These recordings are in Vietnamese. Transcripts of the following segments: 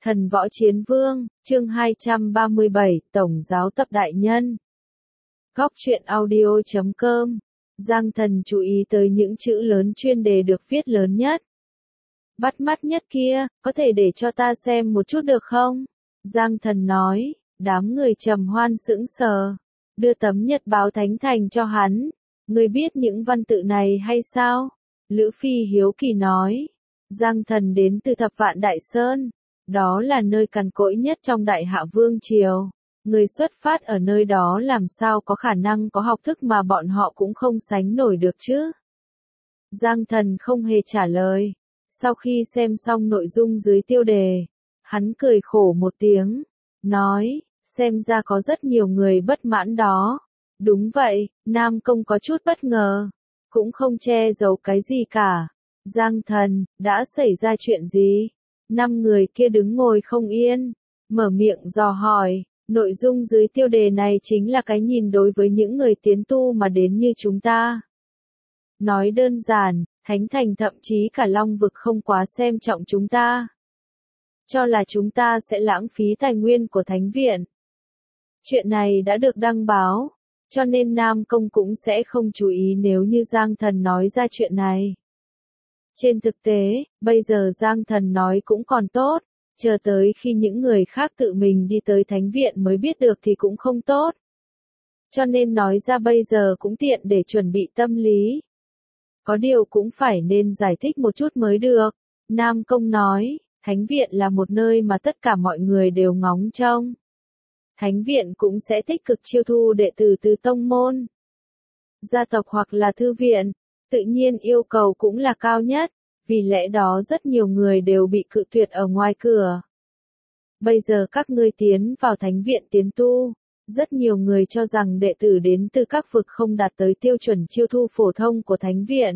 Thần Võ Chiến Vương, chương 237, Tổng Giáo Tập Đại Nhân. Góc truyện audio.com. Giang Thần chú ý tới những chữ lớn chuyên đề được viết lớn nhất. Bắt mắt nhất kia, có thể để cho ta xem một chút được không? Giang Thần nói, đám người trầm hoan sững sờ. Đưa tấm nhật báo Thánh Thành cho hắn. Ngươi biết những văn tự này hay sao? Lữ Phi hiếu kỳ nói. Giang Thần đến từ Thập Vạn Đại Sơn. Đó là nơi cằn cỗi nhất trong Đại Hạ Vương Triều. Người xuất phát ở nơi đó làm sao có khả năng có học thức mà bọn họ cũng không sánh nổi được chứ? Giang Thần không hề trả lời. Sau khi xem xong nội dung dưới tiêu đề, hắn cười khổ một tiếng, nói, xem ra có rất nhiều người bất mãn đó. Đúng vậy, Nam Công có chút bất ngờ, cũng không che giấu cái gì cả. Giang Thần, đã xảy ra chuyện gì? 5 người kia đứng ngồi không yên, mở miệng dò hỏi. Nội dung dưới tiêu đề này chính là cái nhìn đối với những người tiến tu mà đến như chúng ta. Nói đơn giản, Thánh Thành thậm chí cả Long Vực không quá xem trọng chúng ta. Cho là chúng ta sẽ lãng phí tài nguyên của Thánh Viện. Chuyện này đã được đăng báo, cho nên Nam Công cũng sẽ không chú ý nếu như Giang Thần nói ra chuyện này. Trên thực tế, bây giờ Giang Thần nói cũng còn tốt, chờ tới khi những người khác tự mình đi tới Thánh Viện mới biết được thì cũng không tốt. Cho nên nói ra bây giờ cũng tiện để chuẩn bị tâm lý. Có điều cũng phải nên giải thích một chút mới được. Nam Công nói, Thánh Viện là một nơi mà tất cả mọi người đều ngóng trông. Thánh Viện cũng sẽ tích cực chiêu thu đệ tử từ tông môn, gia tộc hoặc là thư viện, tự nhiên yêu cầu cũng là cao nhất, vì lẽ đó rất nhiều người đều bị cự tuyệt ở ngoài cửa. Bây giờ các ngươi tiến vào Thánh Viện tiến tu, rất nhiều người cho rằng đệ tử đến từ các vực không đạt tới tiêu chuẩn chiêu thu phổ thông của Thánh Viện.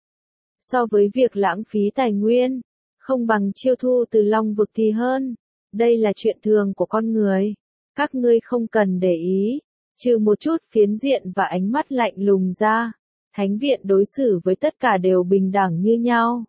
So với việc lãng phí tài nguyên, không bằng chiêu thu từ Long Vực thì hơn. Đây là chuyện thường của con người. Các ngươi không cần để ý, trừ một chút phiến diện và ánh mắt lạnh lùng ra. Thánh Viện đối xử với tất cả đều bình đẳng như nhau.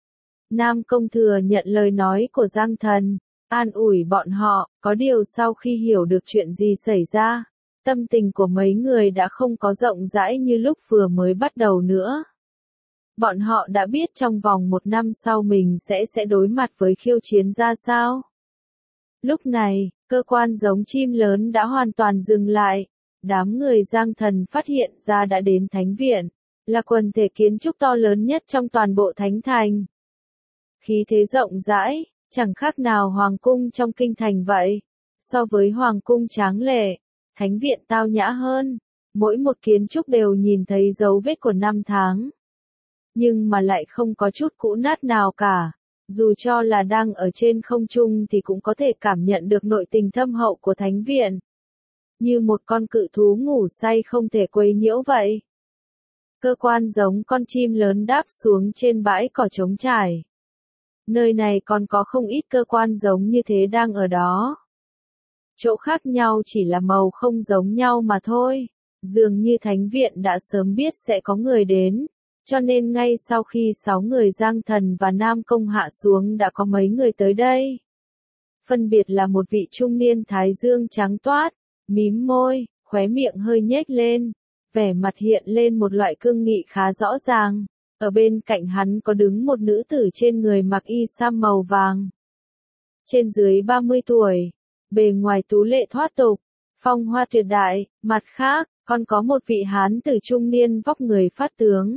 Nam Công thừa nhận lời nói của Giang Thần, an ủi bọn họ, có điều sau khi hiểu được chuyện gì xảy ra, tâm tình của mấy người đã không có rộng rãi như lúc vừa mới bắt đầu nữa. Bọn họ đã biết trong vòng 1 năm sau mình sẽ đối mặt với khiêu chiến ra sao. Lúc này, cơ quan giống chim lớn đã hoàn toàn dừng lại. Đám người Giang Thần phát hiện ra đã đến Thánh Viện, là quần thể kiến trúc to lớn nhất trong toàn bộ Thánh Thành. Khí thế rộng rãi, chẳng khác nào Hoàng cung trong kinh thành vậy. So với Hoàng cung tráng lệ, Thánh Viện tao nhã hơn. Mỗi một kiến trúc đều nhìn thấy dấu vết của năm tháng. Nhưng mà lại không có chút cũ nát nào cả. Dù cho là đang ở trên không trung thì cũng có thể cảm nhận được nội tình thâm hậu của Thánh Viện. Như một con cự thú ngủ say không thể quấy nhiễu vậy. Cơ quan giống con chim lớn đáp xuống trên bãi cỏ trống trải. Nơi này còn có không ít cơ quan giống như thế đang ở đó. Chỗ khác nhau chỉ là màu không giống nhau mà thôi. Dường như Thánh Viện đã sớm biết sẽ có người đến. Cho nên ngay sau khi 6 người Giang Thần và Nam Công hạ xuống đã có mấy người tới đây. Phân biệt là một vị trung niên thái dương trắng toát, mím môi, khóe miệng hơi nhếch lên, vẻ mặt hiện lên một loại cương nghị khá rõ ràng. Ở bên cạnh hắn có đứng một nữ tử trên người mặc y sam màu vàng. Trên dưới 30 tuổi, bề ngoài tú lệ thoát tục, phong hoa tuyệt đại, mặt khác, còn có một vị hán tử trung niên vóc người phát tướng.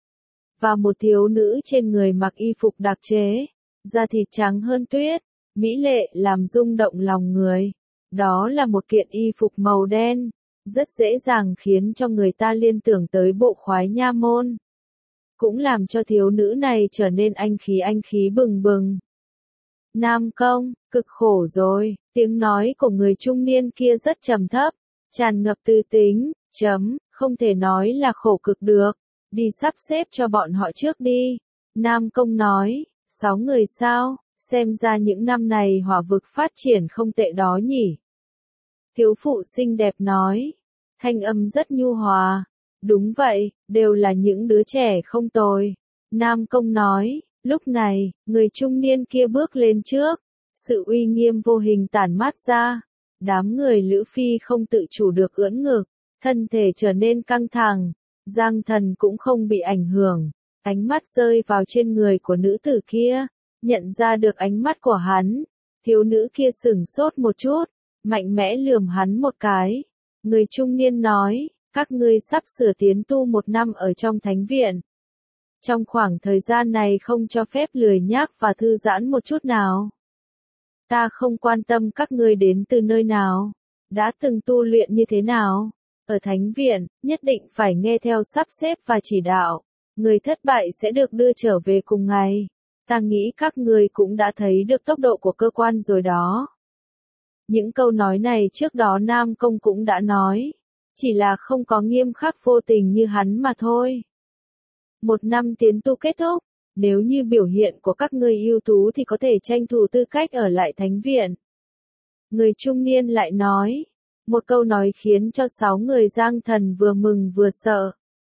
Và một thiếu nữ trên người mặc y phục đặc chế, da thịt trắng hơn tuyết, mỹ lệ làm rung động lòng người. Đó là một kiện y phục màu đen, rất dễ dàng khiến cho người ta liên tưởng tới bộ khoái nha môn. Cũng làm cho thiếu nữ này trở nên anh khí bừng bừng. Nam Công, cực khổ rồi, tiếng nói của người trung niên kia rất trầm thấp, tràn ngập tư tính, không thể nói là khổ cực được. Đi sắp xếp cho bọn họ trước đi. Nam Công nói, 6 người sao, xem ra những năm này hỏa vực phát triển không tệ đó nhỉ. Thiếu phụ xinh đẹp nói, thanh âm rất nhu hòa. Đúng vậy, đều là những đứa trẻ không tồi. Nam Công nói, lúc này, người trung niên kia bước lên trước, Sự uy nghiêm vô hình tản mát ra. Đám người Lữ Phi không tự chủ được ưỡn ngực, thân thể trở nên căng thẳng. Giang Thần cũng không bị ảnh hưởng. Ánh mắt rơi vào trên người của nữ tử kia. Nhận ra được ánh mắt của hắn. Thiếu nữ kia sửng sốt một chút. Mạnh mẽ lườm hắn một cái. Người trung niên nói, các ngươi sắp sửa tiến tu 1 năm ở trong thánh viện. Trong khoảng thời gian này không cho phép lười nhác và thư giãn một chút nào. Ta không quan tâm các ngươi đến từ nơi nào, đã từng tu luyện như thế nào. Ở thánh viện, nhất định phải nghe theo sắp xếp và chỉ đạo. Người thất bại sẽ được đưa trở về cùng ngày. Ta nghĩ các ngươi cũng đã thấy được tốc độ của cơ quan rồi đó. Những câu nói này trước đó Nam Công cũng đã nói. Chỉ là không có nghiêm khắc vô tình như hắn mà thôi. 1 năm tiến tu kết thúc. Nếu như biểu hiện của các ngươi ưu tú thì có thể tranh thủ tư cách ở lại thánh viện. Người trung niên lại nói. Một câu nói khiến cho 6 người Giang Thần vừa mừng vừa sợ.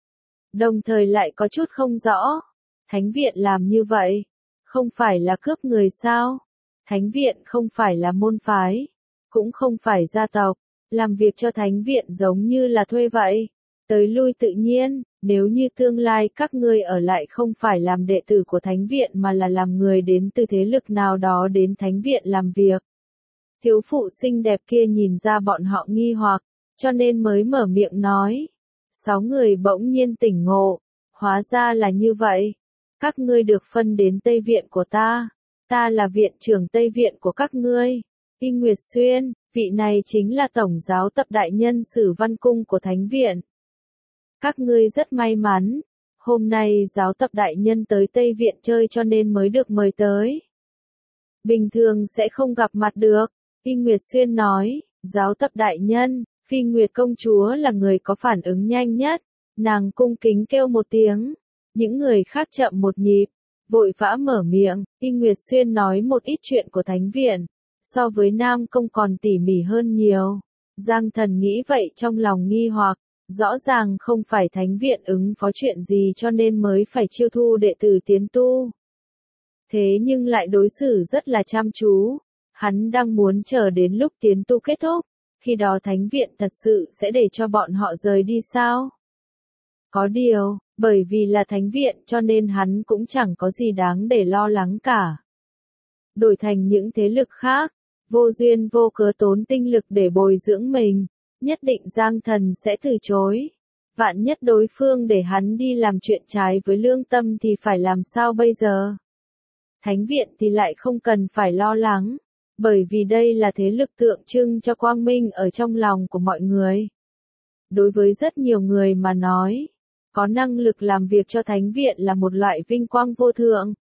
Đồng thời lại có chút không rõ. Thánh viện làm như vậy. Không phải là cướp người sao? Thánh viện không phải là môn phái. Cũng không phải gia tộc. Làm việc cho thánh viện giống như là thuê vậy. Tới lui tự nhiên, nếu như tương lai các ngươi ở lại không phải làm đệ tử của thánh viện mà là làm người đến từ thế lực nào đó đến thánh viện làm việc. Thiếu phụ xinh đẹp kia nhìn ra bọn họ nghi hoặc, cho nên mới mở miệng nói. 6 người bỗng nhiên tỉnh ngộ, hóa ra là như vậy. Các ngươi được phân đến Tây Viện của ta. Ta là viện trưởng Tây Viện của các ngươi. Y Nguyệt Xuyên, vị này chính là tổng giáo tập đại nhân Sử Văn Cung của Thánh Viện. Các ngươi rất may mắn. Hôm nay giáo tập đại nhân tới Tây Viện chơi cho nên mới được mời tới. Bình thường sẽ không gặp mặt được. Y Nguyệt Xuyên nói, giáo tập đại nhân, Phi Nguyệt công chúa là người có phản ứng nhanh nhất. Nàng cung kính kêu một tiếng. Những người khác chậm một nhịp, vội vã mở miệng. Y Nguyệt Xuyên nói một ít chuyện của Thánh Viện. So với Nam Công còn tỉ mỉ hơn nhiều. Giang Thần nghĩ vậy trong lòng nghi hoặc. Rõ ràng không phải thánh viện ứng phó chuyện gì cho nên mới phải chiêu thu đệ tử tiến tu. Thế nhưng lại đối xử rất là chăm chú. Hắn đang muốn chờ đến lúc tiến tu kết thúc. Khi đó thánh viện thật sự sẽ để cho bọn họ rời đi sao? Có điều, bởi vì là thánh viện cho nên hắn cũng chẳng có gì đáng để lo lắng cả. Đổi thành những thế lực khác, vô duyên vô cớ tốn tinh lực để bồi dưỡng mình. Nhất định Giang Thần sẽ từ chối. Vạn nhất đối phương để hắn đi làm chuyện trái với lương tâm thì phải làm sao bây giờ? Thánh viện thì lại không cần phải lo lắng. Bởi vì đây là thế lực tượng trưng cho quang minh ở trong lòng của mọi người. Đối với rất nhiều người mà nói, có năng lực làm việc cho thánh viện là một loại vinh quang vô thượng.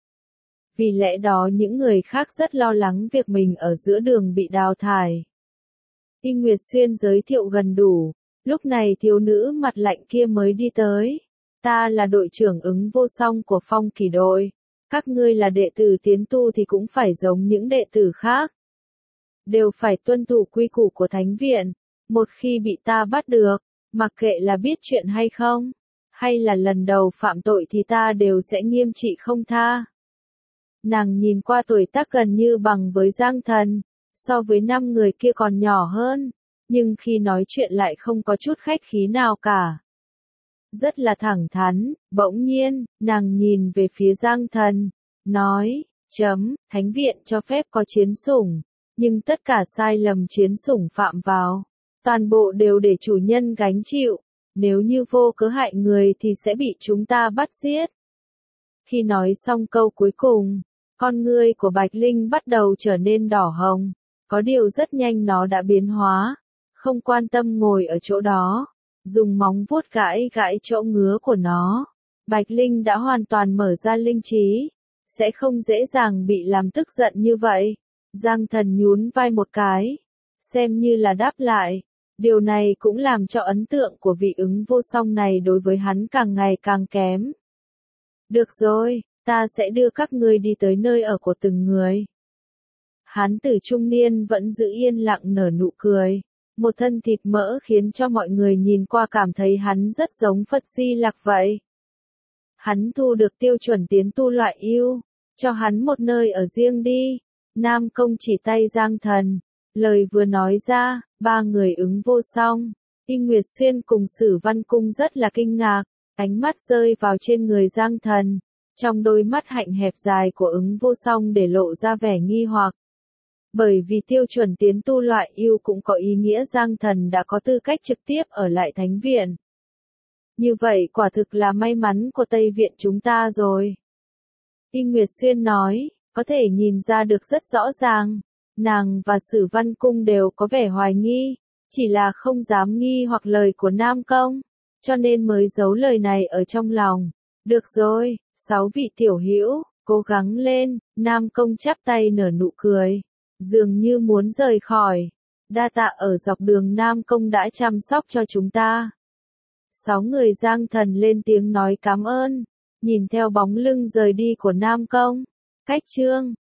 Vì lẽ đó những người khác rất lo lắng việc mình ở giữa đường bị đào thải. Y Nguyệt Xuyên giới thiệu gần đủ, lúc này thiếu nữ mặt lạnh kia mới đi tới. Ta là đội trưởng ứng vô song của Phong Kỳ đội. Các ngươi là đệ tử tiến tu thì cũng phải giống những đệ tử khác. Đều phải tuân thủ quy củ của thánh viện. Một khi bị ta bắt được, mặc kệ là biết chuyện hay không, hay là lần đầu phạm tội thì ta đều sẽ nghiêm trị không tha. Nàng nhìn qua tuổi tác gần như bằng với Giang Thần. So với 5 người kia còn nhỏ hơn, nhưng khi nói chuyện lại không có chút khách khí nào cả. Rất là thẳng thắn, bỗng nhiên, nàng nhìn về phía Giang Thần, nói, thánh viện cho phép có chiến sủng, nhưng tất cả sai lầm chiến sủng phạm vào, toàn bộ đều để chủ nhân gánh chịu, nếu như vô cớ hại người thì sẽ bị chúng ta bắt giết. Khi nói xong câu cuối cùng, con ngươi của Bạch Linh bắt đầu trở nên đỏ hồng. Có điều rất nhanh nó đã biến hóa, không quan tâm ngồi ở chỗ đó, dùng móng vuốt gãi gãi chỗ ngứa của nó. Bạch Linh đã hoàn toàn mở ra linh trí, sẽ không dễ dàng bị làm tức giận như vậy. Giang Thần nhún vai một cái, xem như là đáp lại. Điều này cũng làm cho ấn tượng của vị ứng vô song này đối với hắn càng ngày càng kém. Được rồi, ta sẽ đưa các ngươi đi tới nơi ở của từng người. Hán tử trung niên vẫn giữ yên lặng nở nụ cười. Một thân thịt mỡ khiến cho mọi người nhìn qua cảm thấy hắn rất giống Phật Di Lặc vậy. Hắn thu được tiêu chuẩn tiến tu loại ưu, cho hắn một nơi ở riêng đi. Nam Công chỉ tay Giang Thần. Lời vừa nói ra, ba người ứng vô song. Y Nguyệt Xuyên cùng Sử Văn Cung rất là kinh ngạc, ánh mắt rơi vào trên người Giang Thần. Trong đôi mắt hạnh hẹp dài của ứng vô song để lộ ra vẻ nghi hoặc. Bởi vì tiêu chuẩn tiến tu loại yêu cũng có ý nghĩa Giang Thần đã có tư cách trực tiếp ở lại Thánh Viện. Như vậy quả thực là may mắn của Tây Viện chúng ta rồi. Y Nguyệt Xuyên nói, có thể nhìn ra được rất rõ ràng. Nàng và Sử Văn Cung đều có vẻ hoài nghi, chỉ là không dám nghi hoặc lời của Nam Công, cho nên mới giấu lời này ở trong lòng. Được rồi, 6 vị tiểu hữu, cố gắng lên, Nam Công chắp tay nở nụ cười, dường như muốn rời khỏi. Đa tạ ở dọc đường Nam Công đã chăm sóc cho chúng ta. 6 người Giang Thần lên tiếng nói cảm ơn, nhìn theo bóng lưng rời đi của Nam Công. Cách chương